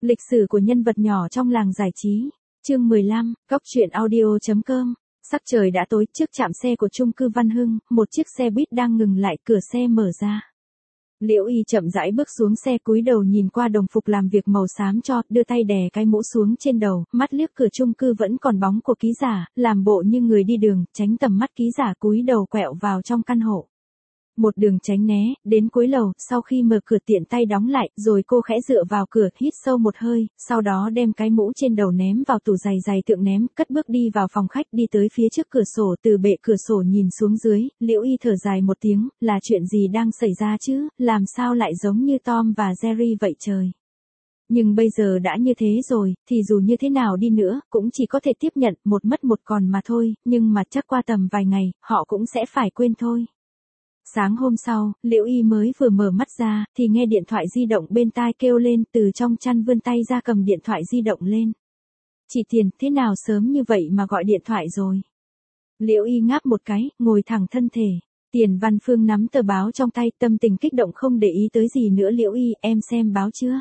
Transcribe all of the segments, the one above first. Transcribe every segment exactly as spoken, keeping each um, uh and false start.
Lịch sử của nhân vật nhỏ trong làng giải trí. Chương mười lăm, Góc truyện audio chấm com. Sắc trời đã tối, trước trạm xe của chung cư Văn Hưng, một chiếc xe buýt đang ngừng lại, cửa xe mở ra. Liễu Y chậm rãi bước xuống xe, cúi đầu nhìn qua đồng phục làm việc màu xám cho, đưa tay đè cái mũ xuống trên đầu, mắt liếc cửa chung cư vẫn còn bóng của ký giả, làm bộ như người đi đường, tránh tầm mắt ký giả, cúi đầu quẹo vào trong căn hộ. Một đường tránh né, đến cuối lầu, sau khi mở cửa tiện tay đóng lại, rồi cô khẽ dựa vào cửa, hít sâu một hơi, sau đó đem cái mũ trên đầu ném vào tủ giày giày tượng ném, cất bước đi vào phòng khách, đi tới phía trước cửa sổ, từ bệ cửa sổ nhìn xuống dưới, Liễu Y thở dài một tiếng, là chuyện gì đang xảy ra chứ, làm sao lại giống như Tom và Jerry vậy trời. Nhưng bây giờ đã như thế rồi, thì dù như thế nào đi nữa, cũng chỉ có thể tiếp nhận, một mất một còn mà thôi, nhưng mà chắc qua tầm vài ngày, họ cũng sẽ phải quên thôi. Sáng hôm sau, Liễu Y mới vừa mở mắt ra, thì nghe điện thoại di động bên tai kêu lên, từ trong chăn vươn tay ra cầm điện thoại di động lên. Chị Tiền, thế nào sớm như vậy mà gọi điện thoại rồi? Liễu Y ngáp một cái, ngồi thẳng thân thể. Tiền Văn Phương nắm tờ báo trong tay, tâm tình kích động không để ý tới gì nữa. Liễu Y, em xem báo chưa?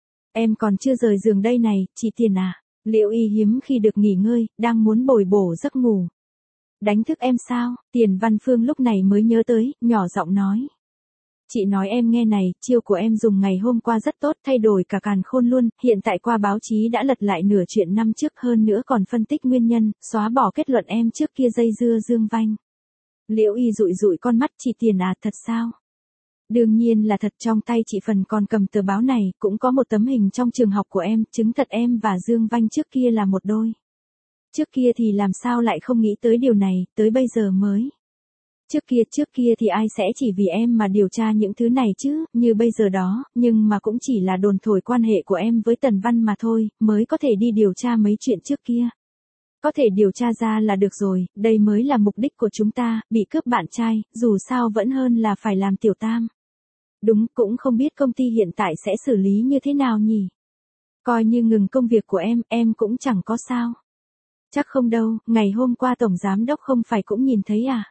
Em còn chưa rời giường đây này, chị Tiền à? Liễu Y hiếm khi được nghỉ ngơi, đang muốn bồi bổ giấc ngủ. Đánh thức em sao? Tiền Văn Phương lúc này mới nhớ tới, nhỏ giọng nói. Chị nói em nghe này, chiêu của em dùng ngày hôm qua rất tốt, thay đổi cả càn khôn luôn, hiện tại qua báo chí đã lật lại nửa chuyện năm trước, hơn nữa còn phân tích nguyên nhân, xóa bỏ kết luận em trước kia dây dưa Dương Vanh. Liễu Y dụi dụi con mắt, chị Tiền à, thật sao? Đương nhiên là thật, trong tay chị phần còn cầm tờ báo này, cũng có một tấm hình trong trường học của em, chứng thật em và Dương Vanh trước kia là một đôi. Trước kia thì làm sao lại không nghĩ tới điều này, tới bây giờ mới. Trước kia, trước kia thì ai sẽ chỉ vì em mà điều tra những thứ này chứ, như bây giờ đó, nhưng mà cũng chỉ là đồn thổi quan hệ của em với Tần Văn mà thôi, mới có thể đi điều tra mấy chuyện trước kia. Có thể điều tra ra là được rồi, đây mới là mục đích của chúng ta, bị cướp bạn trai, dù sao vẫn hơn là phải làm tiểu tam. Đúng, cũng không biết công ty hiện tại sẽ xử lý như thế nào nhỉ. Coi như ngừng công việc của em, em cũng chẳng có sao. Chắc không đâu, ngày hôm qua tổng giám đốc không phải cũng nhìn thấy à?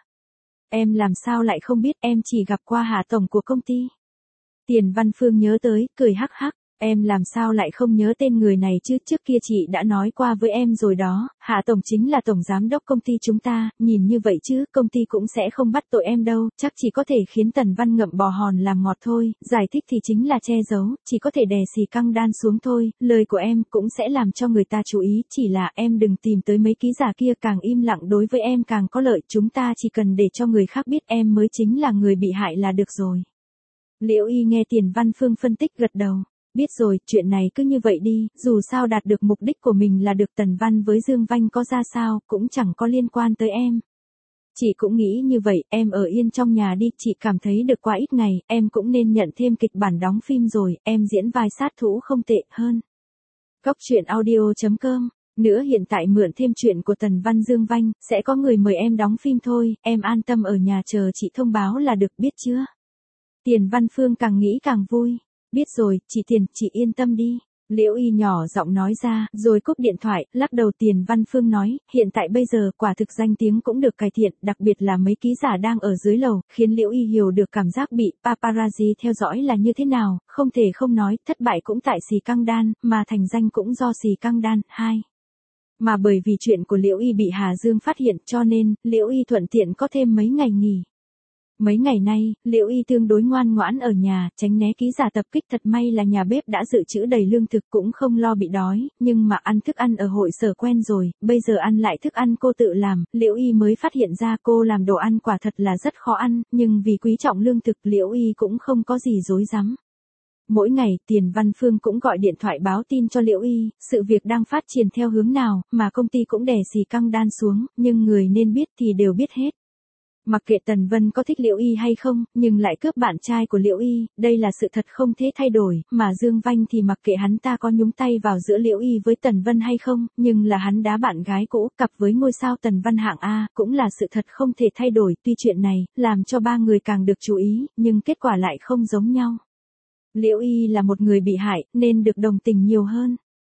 Em làm sao lại không biết, em chỉ gặp qua Hạ tổng của công ty. Tiền Văn Phương nhớ tới, cười hắc hắc, em làm sao lại không nhớ tên người này chứ, trước kia chị đã nói qua với em rồi đó, Hạ tổng chính là tổng giám đốc công ty chúng ta, nhìn như vậy chứ, công ty cũng sẽ không bắt tội em đâu, chắc chỉ có thể khiến Tần Văn ngậm bò hòn làm ngọt thôi, giải thích thì chính là che giấu, chỉ có thể đè xì căng đan xuống thôi, lời của em cũng sẽ làm cho người ta chú ý, chỉ là em đừng tìm tới mấy ký giả kia, càng im lặng đối với em càng có lợi, chúng ta chỉ cần để cho người khác biết em mới chính là người bị hại là được rồi. Liễu Y nghe Tiền Văn Phương phân tích gật đầu. Biết rồi, chuyện này cứ như vậy đi, dù sao đạt được mục đích của mình là được, Tần Văn với Dương Vanh có ra sao, cũng chẳng có liên quan tới em. Chị cũng nghĩ như vậy, em ở yên trong nhà đi, chị cảm thấy được qua ít ngày, em cũng nên nhận thêm kịch bản đóng phim rồi, em diễn vai sát thủ không tệ hơn. Góc truyện audio chấm com. Nữa hiện tại mượn thêm chuyện của Tần Văn Dương Vanh, sẽ có người mời em đóng phim thôi, em an tâm ở nhà chờ chị thông báo là được, biết chưa? Tiền Văn Phương càng nghĩ càng vui. Biết rồi, chị Tiền, chị yên tâm đi. Liễu Y nhỏ giọng nói ra, rồi cúp điện thoại, lắc đầu. Tiền Văn Phương nói, hiện tại bây giờ quả thực danh tiếng cũng được cải thiện, đặc biệt là mấy ký giả đang ở dưới lầu, khiến Liễu Y hiểu được cảm giác bị paparazzi theo dõi là như thế nào, không thể không nói, thất bại cũng tại xì căng đan, mà thành danh cũng do xì căng đan. Hai. Mà bởi vì chuyện của Liễu Y bị Hà Dương phát hiện, cho nên, Liễu Y thuận tiện có thêm mấy ngày nghỉ. Mấy ngày nay, Liễu Y tương đối ngoan ngoãn ở nhà, tránh né ký giả tập kích, thật may là nhà bếp đã dự trữ đầy lương thực, cũng không lo bị đói, nhưng mà ăn thức ăn ở hội sở quen rồi, bây giờ ăn lại thức ăn cô tự làm, Liễu Y mới phát hiện ra cô làm đồ ăn quả thật là rất khó ăn, nhưng vì quý trọng lương thực, Liễu Y cũng không có gì rối rắm. Mỗi ngày, Tiền Văn Phương cũng gọi điện thoại báo tin cho Liễu Y, sự việc đang phát triển theo hướng nào, mà công ty cũng đè xì căng đan xuống, nhưng người nên biết thì đều biết hết. Mặc kệ Tần Vân có thích Liễu Y hay không, nhưng lại cướp bạn trai của Liễu Y, đây là sự thật không thể thay đổi, mà Dương Vanh thì mặc kệ hắn ta có nhúng tay vào giữa Liễu Y với Tần Vân hay không, nhưng là hắn đá bạn gái cũ, cặp với ngôi sao Tần Văn hạng A, cũng là sự thật không thể thay đổi, tuy chuyện này, làm cho ba người càng được chú ý, nhưng kết quả lại không giống nhau. Liễu Y là một người bị hại, nên được đồng tình nhiều hơn.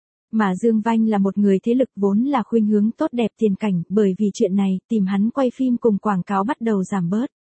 Mà Dương Vanh là một người thế lực vốn là khuynh hướng tốt đẹp tiền cảnh, bởi vì chuyện này, tìm hắn quay phim cùng quảng cáo bắt đầu giảm bớt.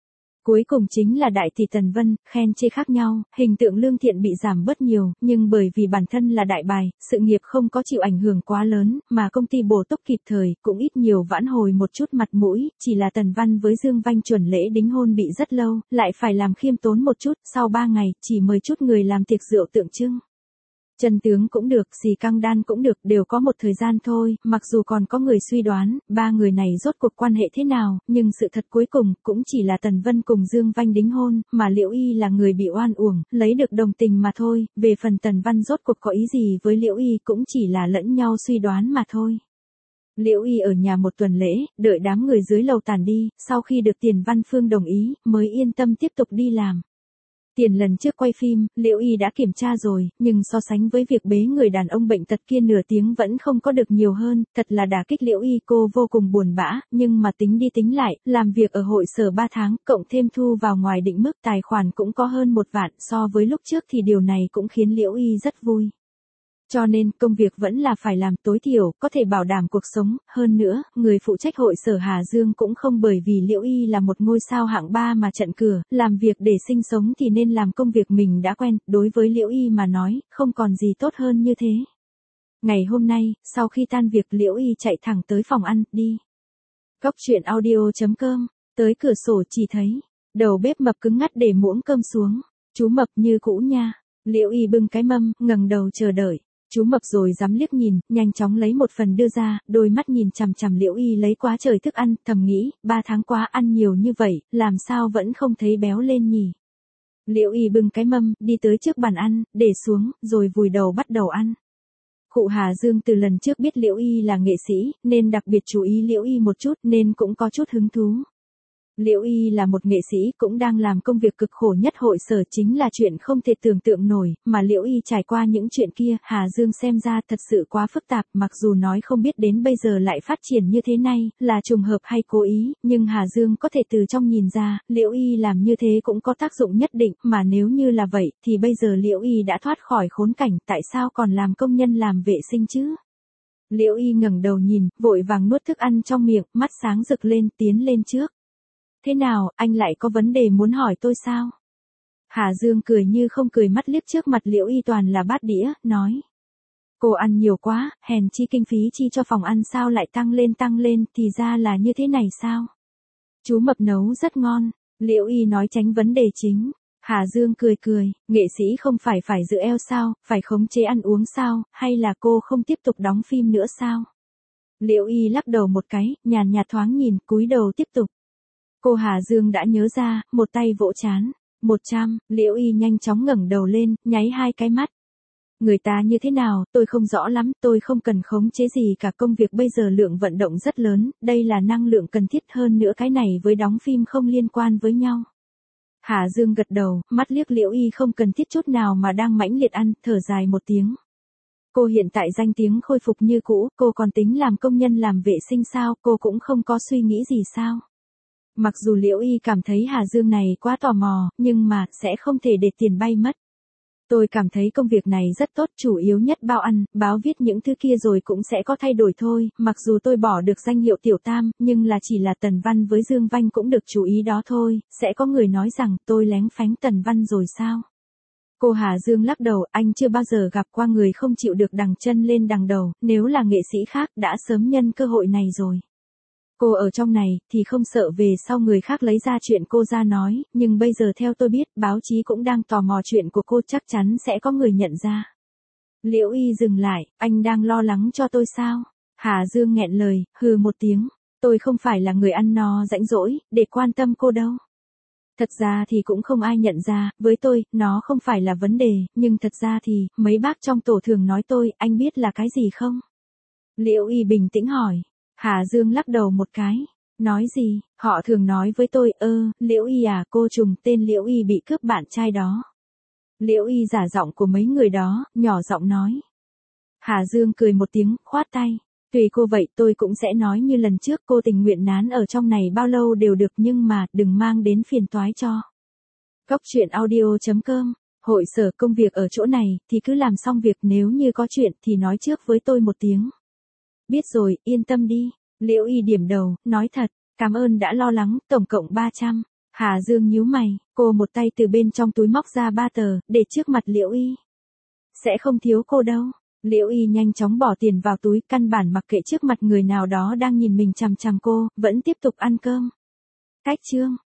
Cuối cùng chính là đại tỷ Tần Vân, khen chê khác nhau, hình tượng lương thiện bị giảm bớt nhiều, nhưng bởi vì bản thân là đại bài, sự nghiệp không có chịu ảnh hưởng quá lớn, mà công ty bổ túc kịp thời, cũng ít nhiều vãn hồi một chút mặt mũi, chỉ là Tần Văn với Dương Vanh chuẩn lễ đính hôn bị rất lâu, lại phải làm khiêm tốn một chút, sau ba ngày, chỉ mời chút người làm tiệc rượu tượng trưng. Chân tướng cũng được, xì căng đan cũng được, đều có một thời gian thôi, mặc dù còn có người suy đoán, ba người này rốt cuộc quan hệ thế nào, nhưng sự thật cuối cùng, cũng chỉ là Tần Vân cùng Dương Vanh đính hôn, mà Liễu Y là người bị oan uổng, lấy được đồng tình mà thôi, về phần Tần Văn rốt cuộc có ý gì với Liễu Y cũng chỉ là lẫn nhau suy đoán mà thôi. Liễu Y ở nhà một tuần lễ, đợi đám người dưới lầu tàn đi, sau khi được Tiền Văn Phương đồng ý, mới yên tâm tiếp tục đi làm. Tiền lần trước quay phim, Liễu Y đã kiểm tra rồi, nhưng so sánh với việc bế người đàn ông bệnh tật kia nửa tiếng vẫn không có được nhiều hơn, thật là đả kích Liễu Y, cô vô cùng buồn bã, nhưng mà tính đi tính lại, làm việc ở hội sở ba tháng, cộng thêm thu vào ngoài định mức tài khoản cũng có hơn một vạn, so với lúc trước thì điều này cũng khiến Liễu Y rất vui. Cho nên, công việc vẫn là phải làm tối thiểu, có thể bảo đảm cuộc sống, hơn nữa, người phụ trách hội sở Hà Dương cũng không bởi vì Liễu Y là một ngôi sao hạng ba mà chặn cửa, làm việc để sinh sống thì nên làm công việc mình đã quen, đối với Liễu Y mà nói, không còn gì tốt hơn như thế. Ngày hôm nay, sau khi tan việc Liễu Y chạy thẳng tới phòng ăn, đi. Góc truyện audio chấm com, tới cửa sổ chỉ thấy, đầu bếp mập cứng ngắt để muỗng cơm xuống, chú mập như cũ nha. Liễu Y bưng cái mâm, ngẩng đầu chờ đợi. Chú mập rồi dám liếc nhìn, nhanh chóng lấy một phần đưa ra, đôi mắt nhìn chằm chằm Liễu Y lấy quá trời thức ăn, thầm nghĩ, ba tháng quá ăn nhiều như vậy, làm sao vẫn không thấy béo lên nhỉ. Liễu Y bưng cái mâm, đi tới trước bàn ăn, để xuống, rồi vùi đầu bắt đầu ăn. Cụ Hà Dương từ lần trước biết Liễu Y là nghệ sĩ, nên đặc biệt chú ý Liễu Y một chút, nên cũng có chút hứng thú. Liễu Y là một nghệ sĩ cũng đang làm công việc cực khổ nhất hội sở chính là chuyện không thể tưởng tượng nổi, mà Liễu Y trải qua những chuyện kia, Hà Dương xem ra thật sự quá phức tạp, mặc dù nói không biết đến bây giờ lại phát triển như thế này, là trùng hợp hay cố ý, nhưng Hà Dương có thể từ trong nhìn ra, Liễu Y làm như thế cũng có tác dụng nhất định, mà nếu như là vậy, thì bây giờ Liễu Y đã thoát khỏi khốn cảnh, tại sao còn làm công nhân làm vệ sinh chứ? Liễu Y ngẩng đầu nhìn, vội vàng nuốt thức ăn trong miệng, mắt sáng rực lên, tiến lên trước. Thế nào, anh lại có vấn đề muốn hỏi tôi sao? Hà Dương cười như không cười mắt liếc trước mặt Liễu Y toàn là bát đĩa, nói. Cô ăn nhiều quá, hèn chi kinh phí chi cho phòng ăn sao lại tăng lên tăng lên, thì ra là như thế này sao? Chú mập nấu rất ngon, Liễu Y nói tránh vấn đề chính. Hà Dương cười cười, nghệ sĩ không phải phải giữ eo sao, phải khống chế ăn uống sao, hay là cô không tiếp tục đóng phim nữa sao? Liễu Y lắc đầu một cái, nhàn nhạt thoáng nhìn, cúi đầu tiếp tục. Cô Hà Dương đã nhớ ra, một tay vỗ chán. Một trăm, Liễu Y nhanh chóng ngẩng đầu lên, nháy hai cái mắt. Người ta như thế nào, tôi không rõ lắm, tôi không cần khống chế gì cả, công việc bây giờ lượng vận động rất lớn, đây là năng lượng cần thiết, hơn nữa cái này với đóng phim không liên quan với nhau. Hà Dương gật đầu, mắt liếc Liễu Y không cần thiết chút nào mà đang mãnh liệt ăn, thở dài một tiếng. Cô hiện tại danh tiếng khôi phục như cũ, cô còn tính làm công nhân làm vệ sinh sao, cô cũng không có suy nghĩ gì sao? Mặc dù Liễu Y cảm thấy Hà Dương này quá tò mò, nhưng mà, sẽ không thể để tiền bay mất. Tôi cảm thấy công việc này rất tốt, chủ yếu nhất bao ăn, báo viết những thứ kia rồi cũng sẽ có thay đổi thôi, mặc dù tôi bỏ được danh hiệu tiểu tam, nhưng là chỉ là Tần Văn với Dương Vanh cũng được chú ý đó thôi, sẽ có người nói rằng tôi lén phánh Tần Văn rồi sao? Cô Hà Dương lắc đầu, anh chưa bao giờ gặp qua người không chịu được đằng chân lên đằng đầu, nếu là nghệ sĩ khác đã sớm nhân cơ hội này rồi. Cô ở trong này, thì không sợ về sau người khác lấy ra chuyện cô ra nói, nhưng bây giờ theo tôi biết, báo chí cũng đang tò mò chuyện của cô, chắc chắn sẽ có người nhận ra. Liễu Y dừng lại, anh đang lo lắng cho tôi sao? Hà Dương nghẹn lời, hừ một tiếng, tôi không phải là người ăn no rãnh rỗi, để quan tâm cô đâu. Thật ra thì cũng không ai nhận ra, với tôi, nó không phải là vấn đề, nhưng thật ra thì, mấy bác trong tổ thường nói tôi, anh biết là cái gì không? Liễu Y bình tĩnh hỏi. Hà Dương lắc đầu một cái. Nói gì, họ thường nói với tôi, ơ, Liễu Y à, cô trùng tên Liễu Y bị cướp bạn trai đó. Liễu Y giả giọng của mấy người đó, nhỏ giọng nói. Hà Dương cười một tiếng, khoát tay. Tùy cô vậy, tôi cũng sẽ nói như lần trước, cô tình nguyện nán ở trong này bao lâu đều được, nhưng mà, đừng mang đến phiền toái cho. Góc truyện audio chấm com, hội sở công việc ở chỗ này, thì cứ làm xong việc, nếu như có chuyện thì nói trước với tôi một tiếng. Biết rồi, yên tâm đi. Liễu Y điểm đầu, nói thật, cảm ơn đã lo lắng, tổng cộng ba trăm. Hà Dương nhíu mày, cô một tay từ bên trong túi móc ra ba tờ, để trước mặt Liễu Y. Sẽ không thiếu cô đâu. Liễu Y nhanh chóng bỏ tiền vào túi, căn bản mặc kệ trước mặt người nào đó đang nhìn mình chằm chằm cô, vẫn tiếp tục ăn cơm. Cách chương.